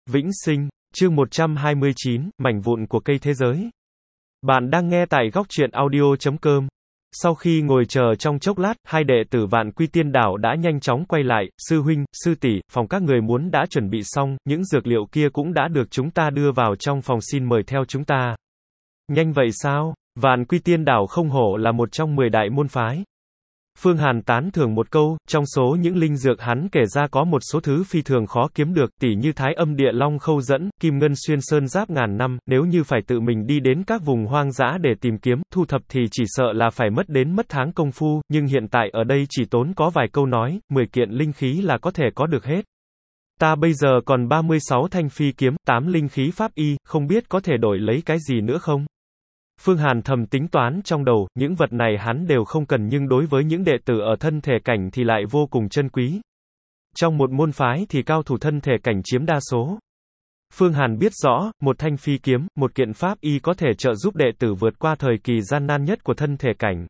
Vĩnh sinh, chương 129, mảnh vụn của cây thế giới. Bạn đang nghe tại góc truyện audio.com. Sau khi ngồi chờ trong chốc lát, hai đệ tử Vạn Quy Tiên Đảo đã nhanh chóng quay lại, sư huynh, sư tỷ, phòng các người muốn đã chuẩn bị xong, những dược liệu kia cũng đã được chúng ta đưa vào trong phòng, xin mời theo chúng ta. Nhanh vậy sao? Vạn Quy Tiên Đảo không hổ là một trong 10 đại môn phái. Phương Hàn tán thưởng một câu, trong số những linh dược hắn kể ra có một số thứ phi thường khó kiếm được, tỉ như Thái Âm Địa Long Khâu Dẫn, Kim Ngân Xuyên Sơn Giáp ngàn năm, nếu như phải tự mình đi đến các vùng hoang dã để tìm kiếm, thu thập thì chỉ sợ là phải mất tháng công phu, nhưng hiện tại ở đây chỉ tốn có vài câu nói, 10 kiện linh khí là có thể có được hết. Ta bây giờ còn 36 thanh phi kiếm, 8 linh khí pháp y, không biết có thể đổi lấy cái gì nữa không? Phương Hàn thầm tính toán trong đầu, những vật này hắn đều không cần nhưng đối với những đệ tử ở thân thể cảnh thì lại vô cùng chân quý. Trong một môn phái thì cao thủ thân thể cảnh chiếm đa số. Phương Hàn biết rõ, một thanh phi kiếm, một kiện pháp y có thể trợ giúp đệ tử vượt qua thời kỳ gian nan nhất của thân thể cảnh.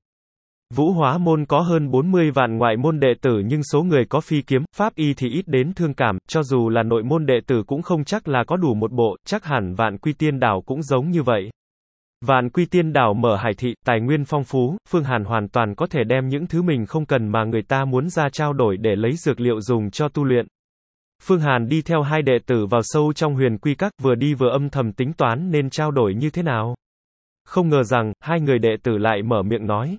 Vũ Hóa môn có hơn 40 vạn ngoại môn đệ tử nhưng số người có phi kiếm, pháp y thì ít đến thương cảm, cho dù là nội môn đệ tử cũng không chắc là có đủ một bộ, chắc hẳn Vạn Quy Tiên Đảo cũng giống như vậy. Vạn Quy Tiên Đảo mở hải thị, tài nguyên phong phú, Phương Hàn hoàn toàn có thể đem những thứ mình không cần mà người ta muốn ra trao đổi để lấy dược liệu dùng cho tu luyện. Phương Hàn đi theo hai đệ tử vào sâu trong Huyền Quy Các, vừa đi vừa âm thầm tính toán nên trao đổi như thế nào. Không ngờ rằng, hai người đệ tử lại mở miệng nói.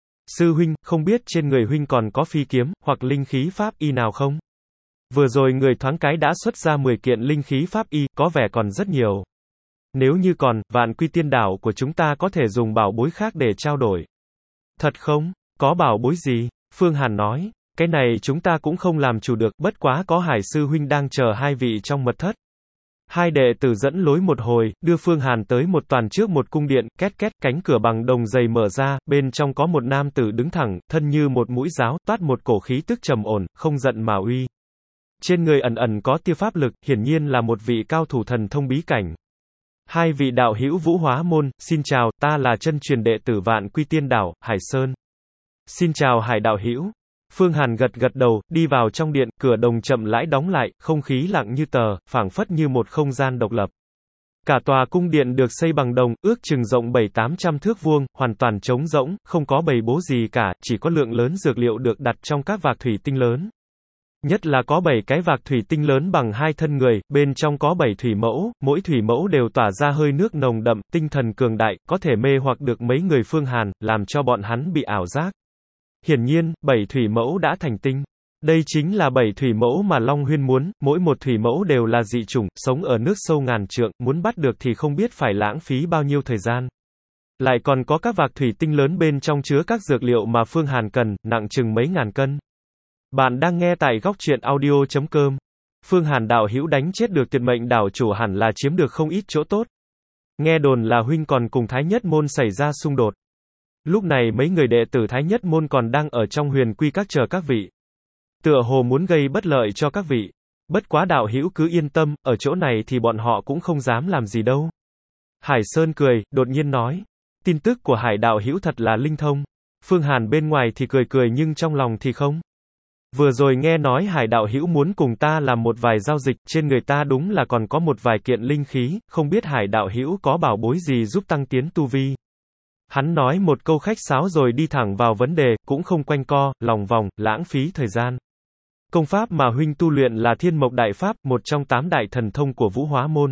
Sư huynh, không biết trên người huynh còn có phi kiếm, hoặc linh khí pháp y nào không? Vừa rồi người thoáng cái đã xuất ra 10 kiện linh khí pháp y, có vẻ còn rất nhiều. Nếu như còn, Vạn Quy Tiên Đảo của chúng ta có thể dùng bảo bối khác để trao đổi. Thật không? Có bảo bối gì? Phương Hàn nói, cái này chúng ta cũng không làm chủ được, bất quá có Hải sư huynh đang chờ hai vị trong mật thất. Hai đệ tử dẫn lối một hồi, đưa Phương Hàn tới một toàn trước một cung điện, két két, cánh cửa bằng đồng dày mở ra, bên trong có một nam tử đứng thẳng, thân như một mũi giáo, toát một cổ khí tức trầm ổn, không giận mà uy. Trên người ẩn ẩn có tia pháp lực, hiển nhiên là một vị cao thủ thần thông bí cảnh. Hai vị đạo hữu Vũ Hóa môn, xin chào, ta là chân truyền đệ tử Vạn Quy Tiên Đảo, Hải Sơn. Xin chào Hải đạo hữu. Phương Hàn gật gật đầu, đi vào trong điện, cửa đồng chậm rãi đóng lại, không khí lặng như tờ, phảng phất như một không gian độc lập. Cả tòa cung điện được xây bằng đồng, ước chừng rộng 700-800 thước vuông, hoàn toàn trống rỗng, không có bày bố gì cả, chỉ có lượng lớn dược liệu được đặt trong các vạc thủy tinh lớn. Nhất là có 7 cái vạc thủy tinh lớn bằng 2 thân người, bên trong có 7 thủy mẫu, mỗi thủy mẫu đều tỏa ra hơi nước nồng đậm, tinh thần cường đại, có thể mê hoặc được mấy người Phương Hàn, làm cho bọn hắn bị ảo giác. Hiển nhiên, 7 thủy mẫu đã thành tinh. Đây chính là 7 thủy mẫu mà Long Huyên muốn, mỗi một thủy mẫu đều là dị chủng, sống ở nước sâu ngàn trượng, muốn bắt được thì không biết phải lãng phí bao nhiêu thời gian. Lại còn có các vạc thủy tinh lớn bên trong chứa các dược liệu mà Phương Hàn cần, nặng chừng mấy ngàn cân. Bạn đang nghe tại góc truyện audio.com. Phương Hàn đạo hữu đánh chết được Tuyệt Mệnh đảo chủ hẳn là chiếm được không ít chỗ tốt. Nghe đồn là huynh còn cùng Thái Nhất môn xảy ra xung đột. Lúc này mấy người đệ tử Thái Nhất môn còn đang ở trong Huyền Quy Các chờ các vị. Tựa hồ muốn gây bất lợi cho các vị. Bất quá đạo hữu cứ yên tâm, ở chỗ này thì bọn họ cũng không dám làm gì đâu. Hải Sơn cười, đột nhiên nói. Tin tức của Hải đạo hữu thật là linh thông. Phương Hàn bên ngoài thì cười cười nhưng trong lòng thì không. Vừa rồi nghe nói Hải đạo hữu muốn cùng ta làm một vài giao dịch, trên người ta đúng là còn có một vài kiện linh khí, không biết Hải đạo hữu có bảo bối gì giúp tăng tiến tu vi. Hắn nói một câu khách sáo rồi đi thẳng vào vấn đề, cũng không quanh co, lòng vòng, lãng phí thời gian. Công pháp mà huynh tu luyện là Thiên Mộc Đại Pháp, một trong 8 đại thần thông của Vũ Hóa môn.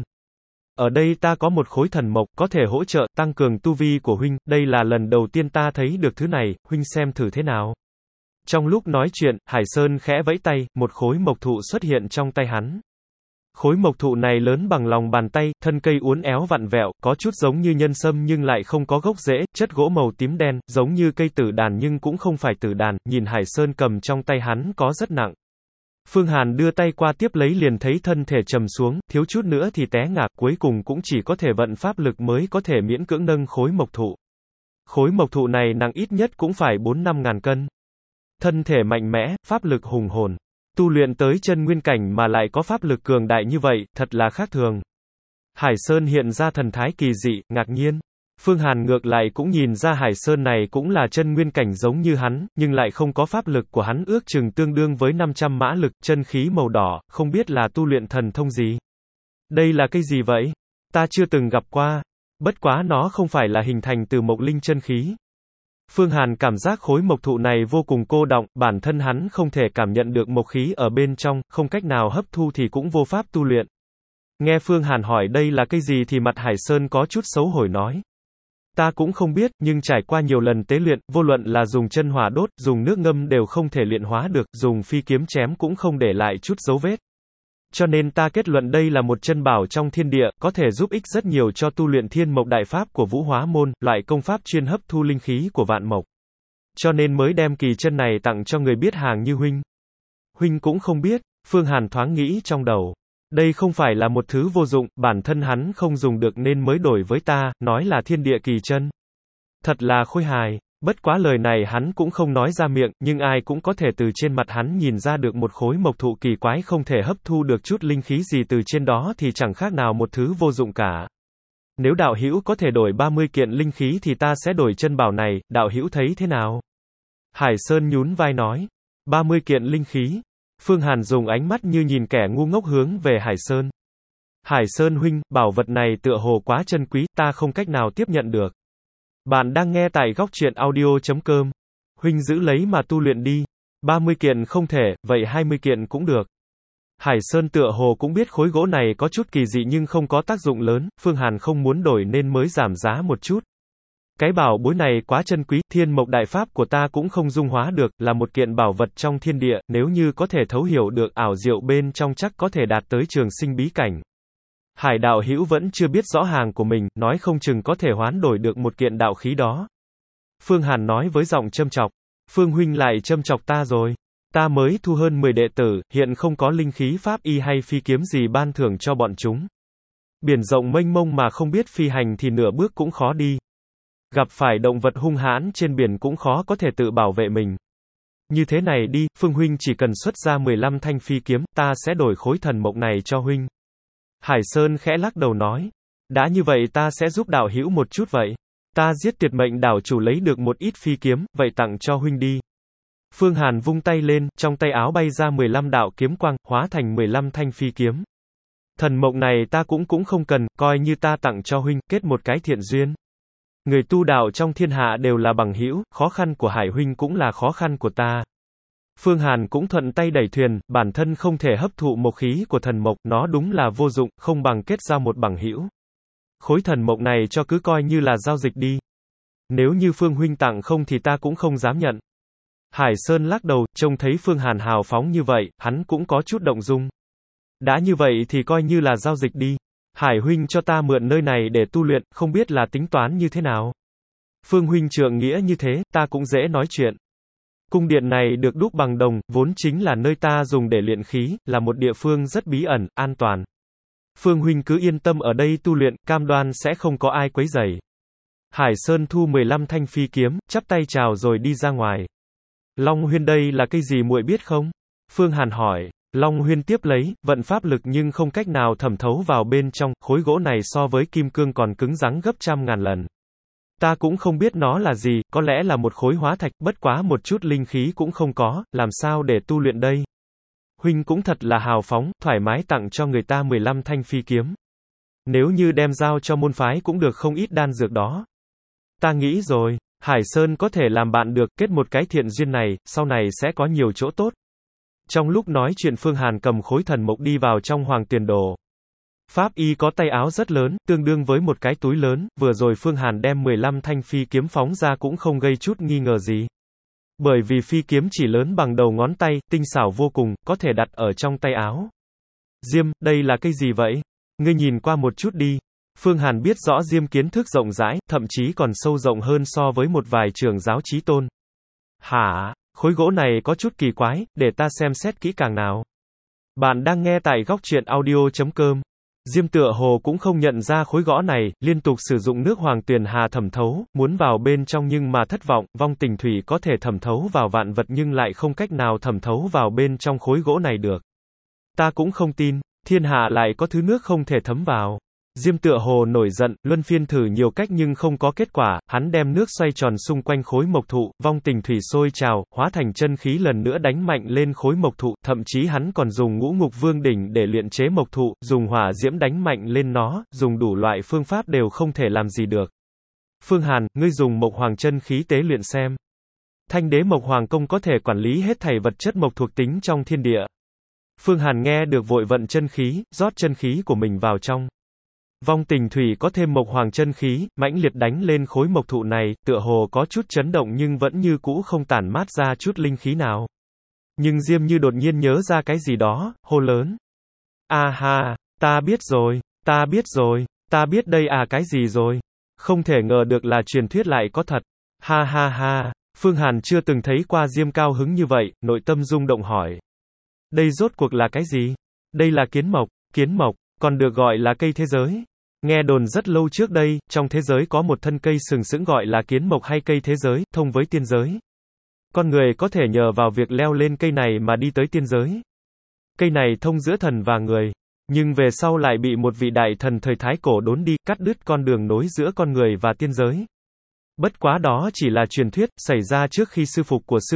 Ở đây ta có một khối thần mộc, có thể hỗ trợ tăng cường tu vi của huynh, đây là lần đầu tiên ta thấy được thứ này, huynh xem thử thế nào. Trong lúc nói chuyện, Hải Sơn khẽ vẫy tay, một khối mộc thụ xuất hiện trong tay hắn. Khối mộc thụ này lớn bằng lòng bàn tay, thân cây uốn éo vặn vẹo, có chút giống như nhân sâm nhưng lại không có gốc rễ, chất gỗ màu tím đen, giống như cây tử đàn nhưng cũng không phải tử đàn, nhìn Hải Sơn cầm trong tay hắn có rất nặng. Phương Hàn đưa tay qua tiếp lấy liền thấy thân thể trầm xuống, thiếu chút nữa thì té ngã, cuối cùng cũng chỉ có thể vận pháp lực mới có thể miễn cưỡng nâng khối mộc thụ. Khối mộc thụ này nặng ít nhất cũng phải 4-5 ngàn cân. Thân thể mạnh mẽ, pháp lực hùng hồn. Tu luyện tới chân nguyên cảnh mà lại có pháp lực cường đại như vậy, thật là khác thường. Hải Sơn hiện ra thần thái kỳ dị, ngạc nhiên. Phương Hàn ngược lại cũng nhìn ra Hải Sơn này cũng là chân nguyên cảnh giống như hắn, nhưng lại không có pháp lực của hắn ước chừng tương đương với 500 mã lực, chân khí màu đỏ, không biết là tu luyện thần thông gì. Đây là cây gì vậy? Ta chưa từng gặp qua. Bất quá nó không phải là hình thành từ mộc linh chân khí. Phương Hàn cảm giác khối mộc thụ này vô cùng cô đọng, bản thân hắn không thể cảm nhận được mộc khí ở bên trong, không cách nào hấp thu thì cũng vô pháp tu luyện. Nghe Phương Hàn hỏi đây là cây gì thì mặt Hải Sơn có chút xấu hổ nói. Ta cũng không biết, nhưng trải qua nhiều lần tế luyện, vô luận là dùng chân hỏa đốt, dùng nước ngâm đều không thể luyện hóa được, dùng phi kiếm chém cũng không để lại chút dấu vết. Cho nên ta kết luận đây là một chân bảo trong thiên địa, có thể giúp ích rất nhiều cho tu luyện thiên mộc đại pháp của Vũ Hóa môn, loại công pháp chuyên hấp thu linh khí của vạn mộc. Cho nên mới đem kỳ chân này tặng cho người biết hàng như huynh. Huynh cũng không biết, Phương Hàn thoáng nghĩ trong đầu. Đây không phải là một thứ vô dụng, bản thân hắn không dùng được nên mới đổi với ta, nói là thiên địa kỳ chân. Thật là khôi hài. Bất quá lời này hắn cũng không nói ra miệng, nhưng ai cũng có thể từ trên mặt hắn nhìn ra được một khối mộc thụ kỳ quái không thể hấp thu được chút linh khí gì từ trên đó thì chẳng khác nào một thứ vô dụng cả. Nếu đạo hữu có thể đổi 30 kiện linh khí thì ta sẽ đổi chân bảo này, đạo hữu thấy thế nào? Hải Sơn nhún vai nói. 30 kiện linh khí. Phương Hàn dùng ánh mắt như nhìn kẻ ngu ngốc hướng về Hải Sơn. Hải Sơn huynh, bảo vật này tựa hồ quá chân quý, ta không cách nào tiếp nhận được. Bạn đang nghe tại góc truyện audio.com. Huynh giữ lấy mà tu luyện đi. 30 kiện không thể, vậy 20 kiện cũng được. Hải Sơn tựa hồ cũng biết khối gỗ này có chút kỳ dị nhưng không có tác dụng lớn, Phương Hàn không muốn đổi nên mới giảm giá một chút. Cái bảo bối này quá chân quý, thiên mộc đại pháp của ta cũng không dung hóa được, là một kiện bảo vật trong thiên địa, nếu như có thể thấu hiểu được ảo diệu bên trong chắc có thể đạt tới trường sinh bí cảnh. Hải đạo hữu vẫn chưa biết rõ hàng của mình, nói không chừng có thể hoán đổi được một kiện đạo khí đó. Phương Hàn nói với giọng châm chọc. Phương huynh lại châm chọc ta rồi. Ta mới thu hơn 10 đệ tử, hiện không có linh khí pháp y hay phi kiếm gì ban thưởng cho bọn chúng. Biển rộng mênh mông mà không biết phi hành thì nửa bước cũng khó đi. Gặp phải động vật hung hãn trên biển cũng khó có thể tự bảo vệ mình. Như thế này đi, Phương huynh chỉ cần xuất ra 15 thanh phi kiếm, ta sẽ đổi khối thần mộc này cho huynh. Hải Sơn khẽ lắc đầu nói. Đã như vậy ta sẽ giúp đạo hữu một chút vậy. Ta giết tuyệt mệnh đảo chủ lấy được một ít phi kiếm, vậy tặng cho huynh đi. Phương Hàn vung tay lên, trong tay áo bay ra 15 đạo kiếm quang, hóa thành 15 thanh phi kiếm. Thần mộc này ta cũng không cần, coi như ta tặng cho huynh, kết một cái thiện duyên. Người tu đạo trong thiên hạ đều là bằng hữu, khó khăn của Hải huynh cũng là khó khăn của ta. Phương Hàn cũng thuận tay đẩy thuyền, bản thân không thể hấp thụ mộc khí của thần mộc, nó đúng là vô dụng, không bằng kết giao một bằng hữu. Khối thần mộc này cho cứ coi như là giao dịch đi. Nếu như Phương huynh tặng không thì ta cũng không dám nhận. Hải Sơn lắc đầu, trông thấy Phương Hàn hào phóng như vậy, hắn cũng có chút động dung. Đã như vậy thì coi như là giao dịch đi. Hải huynh cho ta mượn nơi này để tu luyện, không biết là tính toán như thế nào. Phương huynh trượng nghĩa như thế, ta cũng dễ nói chuyện. Cung điện này được đúc bằng đồng, vốn chính là nơi ta dùng để luyện khí, là một địa phương rất bí ẩn, an toàn. Phương huynh cứ yên tâm ở đây tu luyện, cam đoan sẽ không có ai quấy rầy. Hải Sơn thu 15 thanh phi kiếm, chắp tay chào rồi đi ra ngoài. Long Huyên đây là cây gì muội biết không? Phương Hàn hỏi. Long Huyên tiếp lấy, vận pháp lực nhưng không cách nào thẩm thấu vào bên trong, khối gỗ này so với kim cương còn cứng rắn gấp trăm ngàn lần. Ta cũng không biết nó là gì, có lẽ là một khối hóa thạch, bất quá một chút linh khí cũng không có, làm sao để tu luyện đây? Huynh cũng thật là hào phóng, thoải mái tặng cho người ta 15 thanh phi kiếm. Nếu như đem giao cho môn phái cũng được không ít đan dược đó. Ta nghĩ rồi, Hải Sơn có thể làm bạn được, kết một cái thiện duyên này, sau này sẽ có nhiều chỗ tốt. Trong lúc nói chuyện Phương Hàn cầm khối thần mộc đi vào trong Hoàng Tiền Đồ. Pháp y có tay áo rất lớn, tương đương với một cái túi lớn, vừa rồi Phương Hàn đem 15 thanh phi kiếm phóng ra cũng không gây chút nghi ngờ gì. Bởi vì phi kiếm chỉ lớn bằng đầu ngón tay, tinh xảo vô cùng, có thể đặt ở trong tay áo. Diêm, đây là cái gì vậy? Ngươi nhìn qua một chút đi. Phương Hàn biết rõ Diêm kiến thức rộng rãi, thậm chí còn sâu rộng hơn so với một vài trưởng giáo chí tôn. Hả? Khối gỗ này có chút kỳ quái, để ta xem xét kỹ càng nào. Bạn đang nghe tại góc truyện audio.com. Diêm tựa hồ cũng không nhận ra khối gỗ này, liên tục sử dụng nước Hoàng Tuyền Hà thẩm thấu, muốn vào bên trong nhưng mà thất vọng, vong tình thủy có thể thẩm thấu vào vạn vật nhưng lại không cách nào thẩm thấu vào bên trong khối gỗ này được. Ta cũng không tin, thiên hạ lại có thứ nước không thể thấm vào. Diêm tựa hồ nổi giận, luân phiên thử nhiều cách nhưng không có kết quả, hắn đem nước xoay tròn xung quanh khối mộc thụ, vong tình thủy sôi trào, hóa thành chân khí lần nữa đánh mạnh lên khối mộc thụ, thậm chí hắn còn dùng ngũ ngục vương đỉnh để luyện chế mộc thụ, dùng hỏa diễm đánh mạnh lên nó, dùng đủ loại phương pháp đều không thể làm gì được. Phương Hàn, ngươi dùng mộc hoàng chân khí tế luyện xem. Thanh đế mộc hoàng công có thể quản lý hết thảy vật chất mộc thuộc tính trong thiên địa. Phương Hàn nghe được vội vận chân khí, rót chân khí của mình vào trong. Vong tình thủy có thêm mộc hoàng chân khí, mãnh liệt đánh lên khối mộc thụ này, tựa hồ có chút chấn động nhưng vẫn như cũ không tản mát ra chút linh khí nào. Nhưng Diêm như đột nhiên nhớ ra cái gì đó, hô lớn. A ha, ta biết rồi, ta biết rồi, ta biết đây cái gì rồi. Không thể ngờ được là truyền thuyết lại có thật. Ha ha ha, Phương Hàn chưa từng thấy qua Diêm cao hứng như vậy, nội tâm rung động hỏi. Đây rốt cuộc là cái gì? Đây là kiến mộc, còn được gọi là cây thế giới. Nghe đồn rất lâu trước đây, trong thế giới có một thân cây sừng sững gọi là kiến mộc hay cây thế giới, thông với tiên giới. Con người có thể nhờ vào việc leo lên cây này mà đi tới tiên giới. Cây này thông giữa thần và người, nhưng về sau lại bị một vị đại thần thời Thái Cổ đốn đi, cắt đứt con đường nối giữa con người và tiên giới. Bất quá đó chỉ là truyền thuyết, xảy ra trước khi sư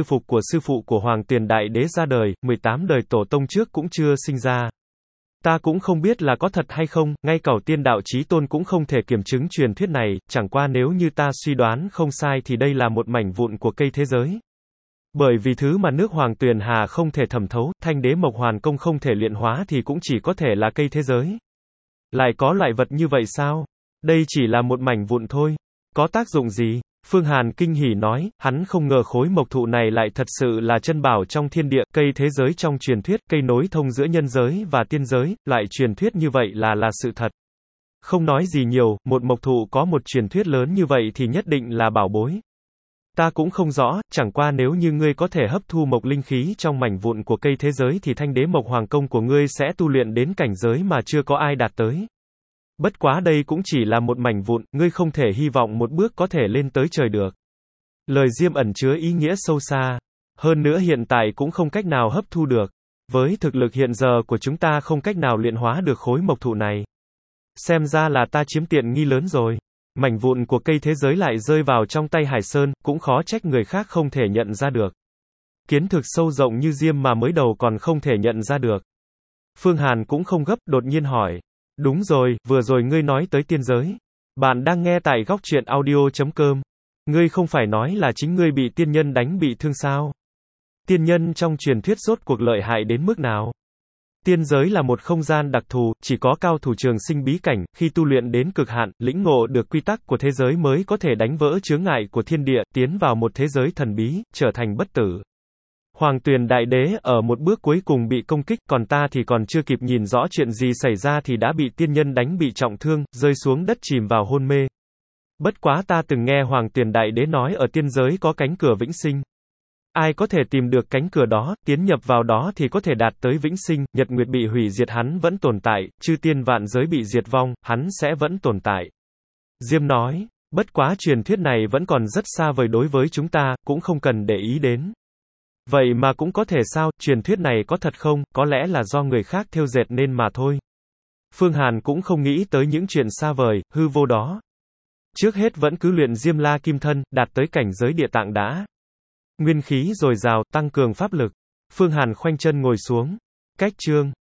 phụ của Hoàng Tuyền Đại Đế ra đời, 18 đời tổ tông trước cũng chưa sinh ra. Ta cũng không biết là có thật hay không, ngay cả tiên đạo chí tôn cũng không thể kiểm chứng truyền thuyết này, chẳng qua nếu như ta suy đoán không sai thì đây là một mảnh vụn của cây thế giới. Bởi vì thứ mà nước Hoàng Tuyền Hà không thể thẩm thấu, thanh đế mộc hoàn công không thể luyện hóa thì cũng chỉ có thể là cây thế giới. Lại có loại vật như vậy sao? Đây chỉ là một mảnh vụn thôi. Có tác dụng gì? Phương Hàn kinh hỉ nói, hắn không ngờ khối mộc thụ này lại thật sự là chân bảo trong thiên địa, cây thế giới trong truyền thuyết, cây nối thông giữa nhân giới và tiên giới, loại truyền thuyết như vậy là sự thật. Không nói gì nhiều, một mộc thụ có một truyền thuyết lớn như vậy thì nhất định là bảo bối. Ta cũng không rõ, chẳng qua nếu như ngươi có thể hấp thu mộc linh khí trong mảnh vụn của cây thế giới thì thanh đế mộc hoàng công của ngươi sẽ tu luyện đến cảnh giới mà chưa có ai đạt tới. Bất quá đây cũng chỉ là một mảnh vụn, ngươi không thể hy vọng một bước có thể lên tới trời được. Lời Diêm ẩn chứa ý nghĩa sâu xa. Hơn nữa hiện tại cũng không cách nào hấp thu được. Với thực lực hiện giờ của chúng ta không cách nào luyện hóa được khối mộc thụ này. Xem ra là ta chiếm tiện nghi lớn rồi. Mảnh vụn của cây thế giới lại rơi vào trong tay Hải Sơn, cũng khó trách người khác không thể nhận ra được. Kiến thực sâu rộng như Diêm mà mới đầu còn không thể nhận ra được. Phương Hàn cũng không gấp, đột nhiên hỏi. Đúng rồi, vừa rồi ngươi nói tới tiên giới. Bạn đang nghe tại góc truyện audio.com. Ngươi không phải nói là chính ngươi bị tiên nhân đánh bị thương sao? Tiên nhân trong truyền thuyết rốt cuộc lợi hại đến mức nào? Tiên giới là một không gian đặc thù, chỉ có cao thủ trường sinh bí cảnh, khi tu luyện đến cực hạn, lĩnh ngộ được quy tắc của thế giới mới có thể đánh vỡ chướng ngại của thiên địa, tiến vào một thế giới thần bí, trở thành bất tử. Hoàng Tuyền Đại Đế ở một bước cuối cùng bị công kích, còn ta thì còn chưa kịp nhìn rõ chuyện gì xảy ra thì đã bị tiên nhân đánh bị trọng thương, rơi xuống đất chìm vào hôn mê. Bất quá ta từng nghe Hoàng Tuyền Đại Đế nói ở tiên giới có cánh cửa vĩnh sinh. Ai có thể tìm được cánh cửa đó, tiến nhập vào đó thì có thể đạt tới vĩnh sinh, nhật nguyệt bị hủy diệt hắn vẫn tồn tại, chư tiên vạn giới bị diệt vong, hắn sẽ vẫn tồn tại. Diêm nói, bất quá truyền thuyết này vẫn còn rất xa vời đối với chúng ta, cũng không cần để ý đến. Vậy mà cũng có thể sao, truyền thuyết này có thật không, có lẽ là do người khác thêu dệt nên mà thôi. Phương Hàn cũng không nghĩ tới những chuyện xa vời, hư vô đó. Trước hết vẫn cứ luyện Diêm La Kim Thân, đạt tới cảnh giới địa tạng đã. Nguyên khí dồi dào, tăng cường pháp lực. Phương Hàn khoanh chân ngồi xuống. Cách chương